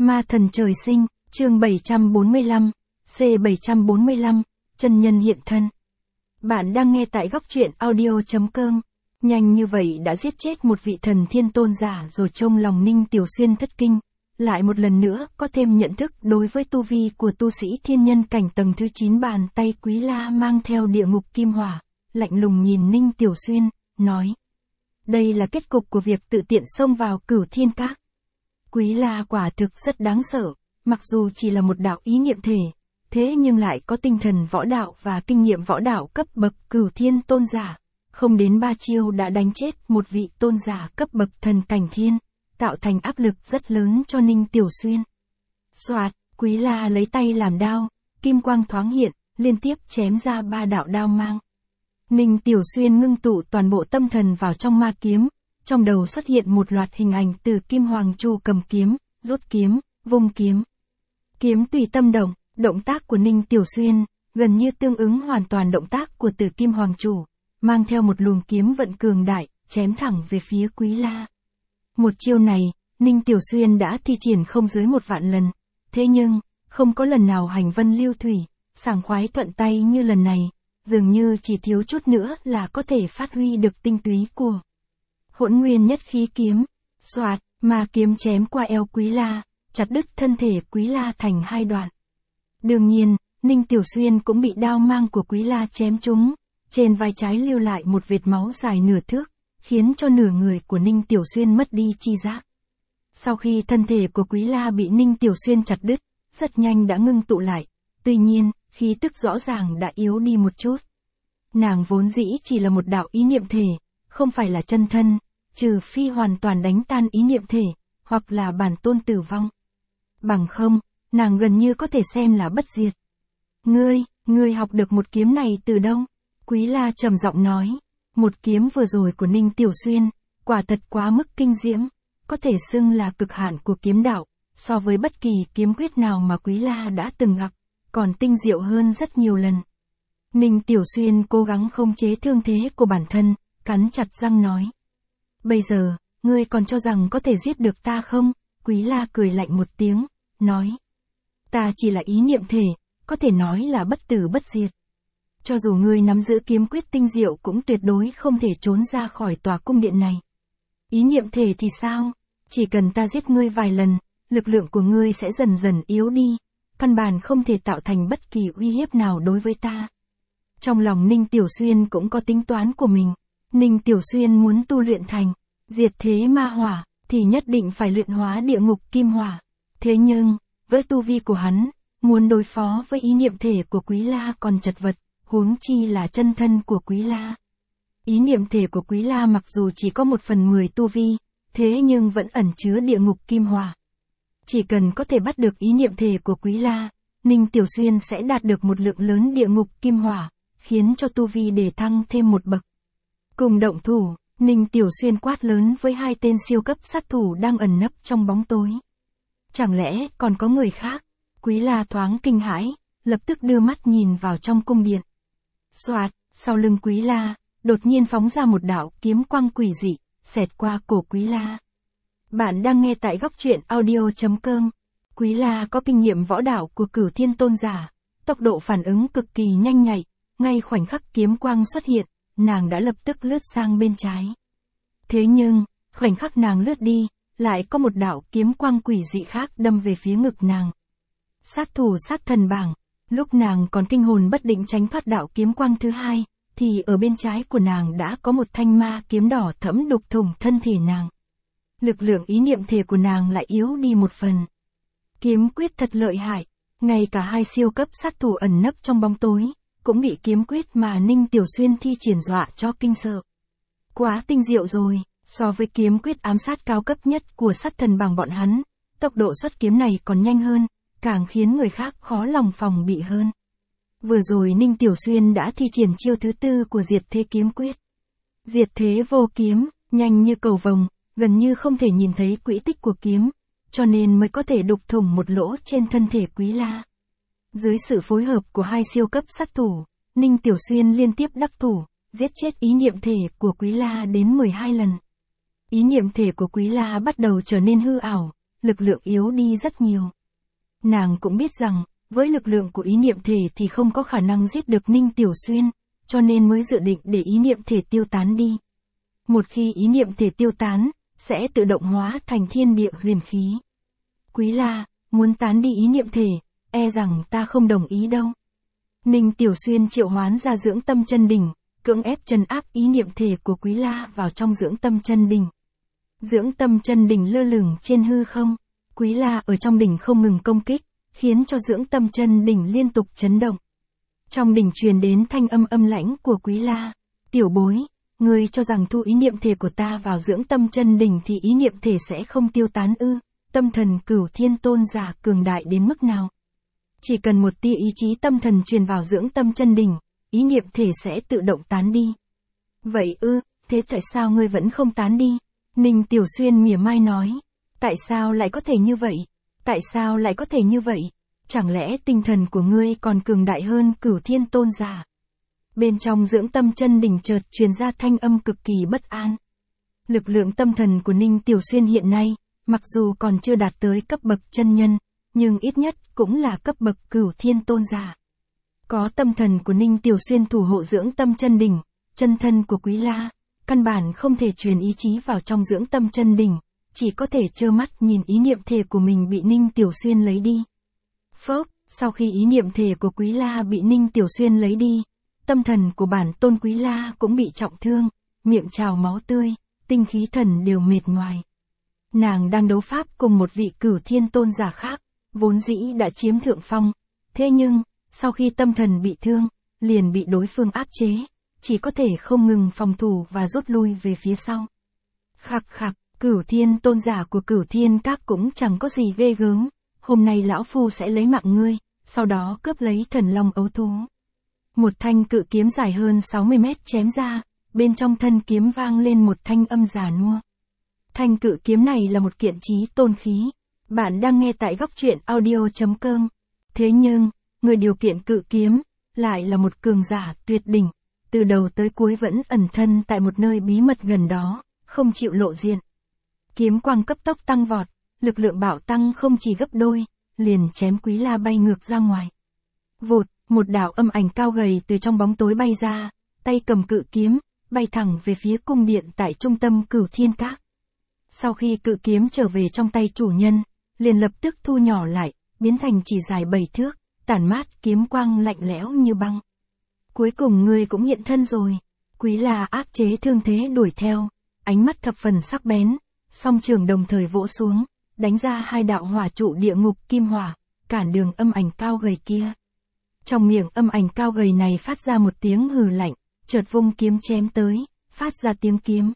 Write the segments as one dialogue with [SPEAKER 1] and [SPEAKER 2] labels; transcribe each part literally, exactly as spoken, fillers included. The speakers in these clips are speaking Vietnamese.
[SPEAKER 1] Ma thần trời sinh, chương bảy trăm bốn mươi lăm, C bảy trăm bốn mươi lăm, chân nhân hiện thân. Bạn đang nghe tại góc truyện audio chấm com. Nhanh như vậy đã giết chết một vị thần thiên tôn giả rồi trong lòng Ninh Tiểu Xuyên thất kinh. Lại một lần nữa có thêm nhận thức đối với tu vi của tu sĩ thiên nhân cảnh tầng thứ chín. Bàn tay Quý La mang theo địa ngục kim hỏa, lạnh lùng nhìn Ninh Tiểu Xuyên, nói. Đây là kết cục của việc tự tiện xông vào Cửu Thiên Các. Quý La quả thực rất đáng sợ, mặc dù chỉ là một đạo ý niệm thể, thế nhưng lại có tinh thần võ đạo và kinh nghiệm võ đạo cấp bậc Cửu Thiên tôn giả. Không đến ba chiêu đã đánh chết một vị tôn giả cấp bậc thần cảnh thiên, tạo thành áp lực rất lớn cho Ninh Tiểu Xuyên. Soạt, Quý La lấy tay làm đao, kim quang thoáng hiện, liên tiếp chém ra ba đạo đao mang. Ninh Tiểu Xuyên ngưng tụ toàn bộ tâm thần vào trong ma kiếm, trong đầu xuất hiện một loạt hình ảnh từ Kim Hoàng Chu cầm kiếm, rút kiếm, vung kiếm. Kiếm tùy tâm động, động tác của Ninh Tiểu Xuyên gần như tương ứng hoàn toàn động tác của Tử Kim Hoàng Chủ, mang theo một luồng kiếm vận cường đại, chém thẳng về phía Quý La. Một chiêu này, Ninh Tiểu Xuyên đã thi triển không dưới một vạn lần, thế nhưng, không có lần nào hành vân lưu thủy, sảng khoái thuận tay như lần này, dường như chỉ thiếu chút nữa là có thể phát huy được tinh túy của Hỗn Nguyên Nhất Khí kiếm. Soạt, ma kiếm chém qua eo Quý La, chặt đứt thân thể Quý La thành hai đoạn. Đương nhiên, Ninh Tiểu Xuyên cũng bị đao mang của Quý La chém trúng, trên vai trái lưu lại một vệt máu dài nửa thước, khiến cho nửa người của Ninh Tiểu Xuyên mất đi chi giác. Sau khi thân thể của Quý La bị Ninh Tiểu Xuyên chặt đứt, rất nhanh đã ngưng tụ lại, tuy nhiên, khí tức rõ ràng đã yếu đi một chút. Nàng vốn dĩ chỉ là một đạo ý niệm thể, không phải là chân thân, trừ phi hoàn toàn đánh tan ý niệm thể, hoặc là bản tôn tử vong. Bằng không, nàng gần như có thể xem là bất diệt. Ngươi, ngươi học được một kiếm này từ đâu? Quý La trầm giọng nói, một kiếm vừa rồi của Ninh Tiểu Xuyên, quả thật quá mức kinh diễm, có thể xưng là cực hạn của kiếm đạo, so với bất kỳ kiếm quyết nào mà Quý La đã từng gặp, còn tinh diệu hơn rất nhiều lần. Ninh Tiểu Xuyên cố gắng không chế thương thế của bản thân, cắn chặt răng nói. Bây giờ, ngươi còn cho rằng có thể giết được ta không? Quý La cười lạnh một tiếng, nói. Ta chỉ là ý niệm thể, có thể nói là bất tử bất diệt. Cho dù ngươi nắm giữ kiếm quyết tinh diệu cũng tuyệt đối không thể trốn ra khỏi tòa cung điện này. Ý niệm thể thì sao? Chỉ cần ta giết ngươi vài lần, lực lượng của ngươi sẽ dần dần yếu đi, căn bản không thể tạo thành bất kỳ uy hiếp nào đối với ta. Trong lòng Ninh Tiểu Xuyên cũng có tính toán của mình. Ninh Tiểu Xuyên muốn tu luyện thành diệt thế ma hỏa, thì nhất định phải luyện hóa địa ngục kim hỏa. Thế nhưng, với tu vi của hắn, muốn đối phó với ý niệm thể của Quý La còn chật vật, huống chi là chân thân của Quý La. Ý niệm thể của Quý La mặc dù chỉ có một phần mười tu vi, thế nhưng vẫn ẩn chứa địa ngục kim hỏa. Chỉ cần có thể bắt được ý niệm thể của Quý La, Ninh Tiểu Xuyên sẽ đạt được một lượng lớn địa ngục kim hỏa, khiến cho tu vi đề thăng thêm một bậc. Cùng động thủ, Ninh Tiểu Xuyên quát lớn với hai tên siêu cấp sát thủ đang ẩn nấp trong bóng tối. Chẳng lẽ còn có người khác? Quý La thoáng kinh hãi, lập tức đưa mắt nhìn vào trong cung điện. Soạt, sau lưng Quý La, đột nhiên phóng ra một đạo kiếm quang quỷ dị, xẹt qua cổ Quý La. Bạn đang nghe tại góc truyện audio chấm com. Quý La có kinh nghiệm võ đạo của Cửu Thiên tôn giả, tốc độ phản ứng cực kỳ nhanh nhạy, ngay khoảnh khắc kiếm quang xuất hiện, nàng đã lập tức lướt sang bên trái. Thế nhưng, khoảnh khắc nàng lướt đi, lại có một đạo kiếm quang quỷ dị khác đâm về phía ngực nàng. Sát thủ sát thần bảng, lúc nàng còn kinh hồn bất định tránh thoát đạo kiếm quang thứ hai, thì ở bên trái của nàng đã có một thanh ma kiếm đỏ thẫm đục thủng thân thể nàng. Lực lượng ý niệm thể của nàng lại yếu đi một phần. Kiếm quyết thật lợi hại, ngay cả hai siêu cấp sát thủ ẩn nấp trong bóng tối, cũng bị kiếm quyết mà Ninh Tiểu Xuyên thi triển dọa cho kinh sợ. Quá tinh diệu rồi, so với kiếm quyết ám sát cao cấp nhất của sát thần bảng bọn hắn, tốc độ xuất kiếm này còn nhanh hơn, càng khiến người khác khó lòng phòng bị hơn. Vừa rồi Ninh Tiểu Xuyên đã thi triển chiêu thứ tư của diệt thế kiếm quyết. Diệt thế vô kiếm, nhanh như cầu vồng, gần như không thể nhìn thấy quỹ tích của kiếm, cho nên mới có thể đục thủng một lỗ trên thân thể Quý La. Dưới sự phối hợp của hai siêu cấp sát thủ, Ninh Tiểu Xuyên liên tiếp đắc thủ, giết chết ý niệm thể của Quý La đến mười hai lần. Ý niệm thể của Quý La bắt đầu trở nên hư ảo, lực lượng yếu đi rất nhiều. Nàng cũng biết rằng, với lực lượng của ý niệm thể thì không có khả năng giết được Ninh Tiểu Xuyên, cho nên mới dự định để ý niệm thể tiêu tán đi. Một khi ý niệm thể tiêu tán, sẽ tự động hóa thành thiên địa huyền khí. Quý La, muốn tán đi ý niệm thể, e rằng ta không đồng ý đâu. Ninh Tiểu Xuyên triệu hoán ra dưỡng tâm chân đỉnh, cưỡng ép trấn áp ý niệm thể của Quý La vào trong dưỡng tâm chân đỉnh. Dưỡng tâm chân đỉnh lơ lửng trên hư không, Quý La ở trong đỉnh không ngừng công kích, khiến cho dưỡng tâm chân đỉnh liên tục chấn động. Trong đỉnh truyền đến thanh âm âm lãnh của Quý La, tiểu bối, ngươi cho rằng thu ý niệm thể của ta vào dưỡng tâm chân đỉnh thì ý niệm thể sẽ không tiêu tán ư? Tâm thần Cửu Thiên Tôn giả cường đại đến mức nào? Chỉ cần một tia ý chí tâm thần truyền vào dưỡng tâm chân đỉnh, ý niệm thể sẽ tự động tán đi. Vậy ư, thế tại sao ngươi vẫn không tán đi? Ninh Tiểu Xuyên mỉa mai nói, tại sao lại có thể như vậy? Tại sao lại có thể như vậy? Chẳng lẽ tinh thần của ngươi còn cường đại hơn Cửu Thiên Tôn giả? Bên trong dưỡng tâm chân đỉnh chợt truyền ra thanh âm cực kỳ bất an. Lực lượng tâm thần của Ninh Tiểu Xuyên hiện nay, mặc dù còn chưa đạt tới cấp bậc chân nhân, nhưng ít nhất cũng là cấp bậc Cửu Thiên Tôn giả. Có tâm thần của Ninh Tiểu Xuyên thủ hộ dưỡng tâm chân đỉnh, chân thân của Quý La, căn bản không thể truyền ý chí vào trong dưỡng tâm chân đỉnh, chỉ có thể trơ mắt nhìn ý niệm thể của mình bị Ninh Tiểu Xuyên lấy đi. Phốc, sau khi ý niệm thể của Quý La bị Ninh Tiểu Xuyên lấy đi, tâm thần của bản tôn Quý La cũng bị trọng thương, miệng trào máu tươi, tinh khí thần đều mệt nhoài. Nàng đang đấu pháp cùng một vị Cửu Thiên Tôn giả khác, vốn dĩ đã chiếm thượng phong, thế nhưng, sau khi tâm thần bị thương, liền bị đối phương áp chế, chỉ có thể không ngừng phòng thủ và rút lui về phía sau. Khạc khạc, Cửu Thiên Tôn giả của Cửu Thiên Các cũng chẳng có gì ghê gớm, hôm nay lão phu sẽ lấy mạng ngươi, sau đó cướp lấy thần long ấu thú. Một thanh cự kiếm dài hơn sáu mươi mét chém ra, bên trong thân kiếm vang lên một thanh âm già nua. Thanh cự kiếm này là một kiện chí tôn khí. Bạn đang nghe tại góc truyện audio chấm com. Thế nhưng, người điều khiển cự kiếm, lại là một cường giả tuyệt đỉnh, từ đầu tới cuối vẫn ẩn thân tại một nơi bí mật gần đó, không chịu lộ diện. Kiếm quang cấp tốc tăng vọt, lực lượng bạo tăng không chỉ gấp đôi, liền chém Quý La bay ngược ra ngoài. Vụt, một đạo âm ảnh cao gầy từ trong bóng tối bay ra, tay cầm cự kiếm, bay thẳng về phía cung điện tại trung tâm Cửu Thiên Các. Sau khi cự kiếm trở về trong tay chủ nhân, liền lập tức thu nhỏ lại, biến thành chỉ dài bảy thước, tản mát kiếm quang lạnh lẽo như băng. Cuối cùng ngươi cũng hiện thân rồi. Quý La áp chế thương thế đuổi theo, ánh mắt thập phần sắc bén, song trường đồng thời vỗ xuống, đánh ra hai đạo hỏa trụ địa ngục kim hỏa, cản đường âm ảnh cao gầy kia. Trong miệng âm ảnh cao gầy này phát ra một tiếng hừ lạnh, chợt vung kiếm chém tới, phát ra tiếng kiếm.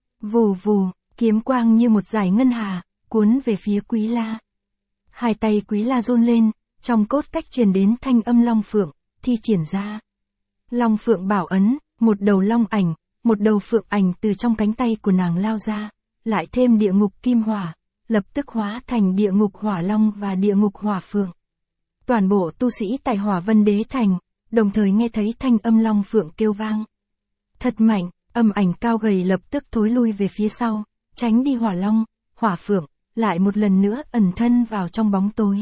[SPEAKER 1] Vù vù, kiếm quang như một dải ngân hà, cuốn về phía Quý La. Hai tay Quý La run lên, trong cốt cách truyền đến thanh âm long phượng, thi triển ra. Long phượng bảo ấn, một đầu long ảnh, một đầu phượng ảnh từ trong cánh tay của nàng lao ra, lại thêm địa ngục kim hỏa, lập tức hóa thành địa ngục hỏa long và địa ngục hỏa phượng. Toàn bộ tu sĩ tại Hỏa Vân Đế Thành, đồng thời nghe thấy thanh âm long phượng kêu vang. Thật mạnh, âm ảnh cao gầy lập tức thối lui về phía sau, tránh đi hỏa long, hỏa phượng, lại một lần nữa ẩn thân vào trong bóng tối.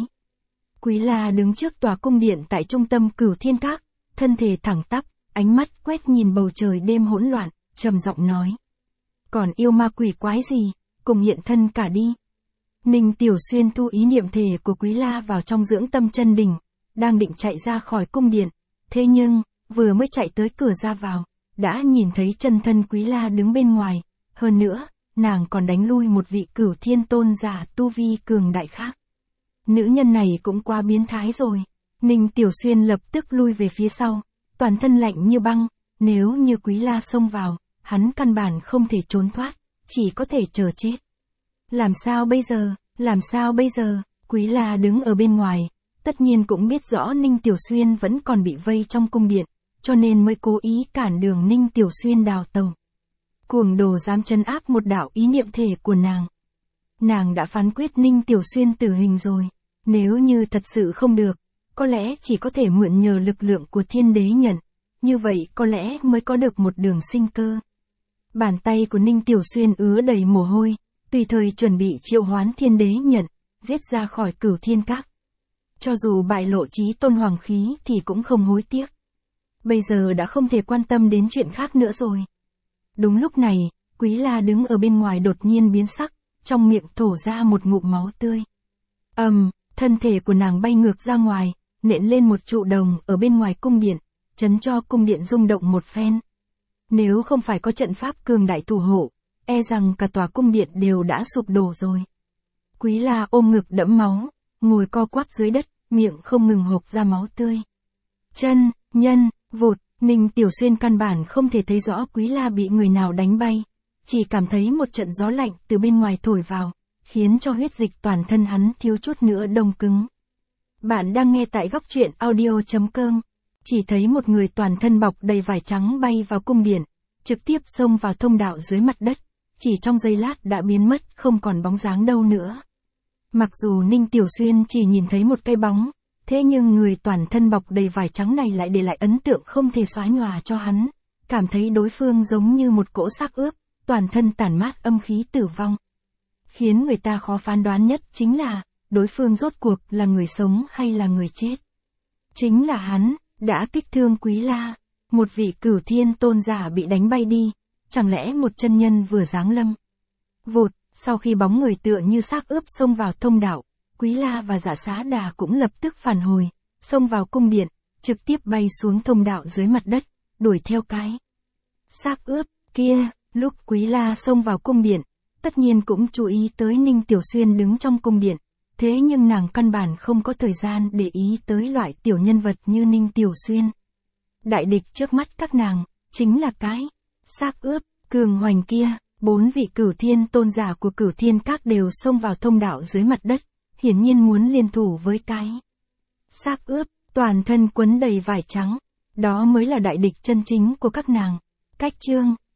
[SPEAKER 1] Quý La đứng trước tòa cung điện tại trung tâm Cửu Thiên Các, thân thể thẳng tắp, ánh mắt quét nhìn bầu trời đêm hỗn loạn, trầm giọng nói. Còn yêu ma quỷ quái gì, cùng hiện thân cả đi. Ninh Tiểu Xuyên thu ý niệm thể của Quý La vào trong dưỡng tâm chân đỉnh, đang định chạy ra khỏi cung điện, thế nhưng, vừa mới chạy tới cửa ra vào, đã nhìn thấy chân thân Quý La đứng bên ngoài, hơn nữa, nàng còn đánh lui một vị Cửu Thiên Tôn giả tu vi cường đại khác. Nữ nhân này cũng quá biến thái rồi. Ninh Tiểu Xuyên lập tức lui về phía sau, toàn thân lạnh như băng, nếu như Quý La xông vào, hắn căn bản không thể trốn thoát, chỉ có thể chờ chết. Làm sao bây giờ, làm sao bây giờ, Quý La đứng ở bên ngoài, tất nhiên cũng biết rõ Ninh Tiểu Xuyên vẫn còn bị vây trong cung điện, cho nên mới cố ý cản đường Ninh Tiểu Xuyên đào tẩu. Cuồng đồ dám trấn áp một đạo ý niệm thể của nàng. Nàng đã phán quyết Ninh Tiểu Xuyên tử hình rồi, nếu như thật sự không được, có lẽ chỉ có thể mượn nhờ lực lượng của Thiên Đế Nhận, như vậy có lẽ mới có được một đường sinh cơ. Bàn tay của Ninh Tiểu Xuyên ứa đầy mồ hôi, tùy thời chuẩn bị triệu hoán thiên đế nhận, giết ra khỏi Cửu Thiên Các. Cho dù bại lộ chí tôn hoàng khí thì cũng không hối tiếc. Bây giờ đã không thể quan tâm đến chuyện khác nữa rồi. Đúng lúc này, Quý La đứng ở bên ngoài đột nhiên biến sắc, trong miệng thổ ra một ngụm máu tươi. Ầm, um, thân thể của nàng bay ngược ra ngoài, nện lên một trụ đồng ở bên ngoài cung điện, chấn cho cung điện rung động một phen. Nếu không phải có trận pháp cường đại thủ hộ, e rằng cả tòa cung điện đều đã sụp đổ rồi. Quý La ôm ngực đẫm máu, ngồi co quắp dưới đất, miệng không ngừng hộc ra máu tươi. Chân, nhân, vụt, Ninh Tiểu Xuyên căn bản không thể thấy rõ Quý La bị người nào đánh bay, chỉ cảm thấy một trận gió lạnh từ bên ngoài thổi vào, khiến cho huyết dịch toàn thân hắn thiếu chút nữa đông cứng. Bạn đang nghe tại góc truyện audio chấm com. Chỉ thấy một người toàn thân bọc đầy vải trắng bay vào cung điện, trực tiếp xông vào thông đạo dưới mặt đất, chỉ trong giây lát đã biến mất không còn bóng dáng đâu nữa. Mặc dù Ninh Tiểu Xuyên chỉ nhìn thấy một cái bóng, thế nhưng người toàn thân bọc đầy vải trắng này lại để lại ấn tượng không thể xóa nhòa cho hắn, cảm thấy đối phương giống như một cỗ xác ướp, toàn thân tản mát âm khí tử vong. Khiến người ta khó phán đoán nhất chính là, đối phương rốt cuộc là người sống hay là người chết. Chính là hắn, đã kích thương Quý La, một vị Cửu Thiên tôn giả bị đánh bay đi, chẳng lẽ một chân nhân vừa giáng lâm. Vụt, sau khi bóng người tựa như xác ướp xông vào thông đạo, Quý La và Dạ Xá Đà cũng lập tức phản hồi, xông vào cung điện, trực tiếp bay xuống thông đạo dưới mặt đất, đuổi theo cái xác ướp kia. Lúc Quý La xông vào cung điện, tất nhiên cũng chú ý tới Ninh Tiểu Xuyên đứng trong cung điện, thế nhưng nàng căn bản không có thời gian để ý tới loại tiểu nhân vật như Ninh Tiểu Xuyên. Đại địch trước mắt các nàng, chính là cái xác ướp cường hoành kia. Bốn vị Cửu Thiên tôn giả của Cửu Thiên Các đều xông vào thông đạo dưới mặt đất, hiển nhiên muốn liên thủ với cái xác ướp, toàn thân quấn đầy vải trắng. Đó mới là đại địch chân chính của các nàng. Cách chương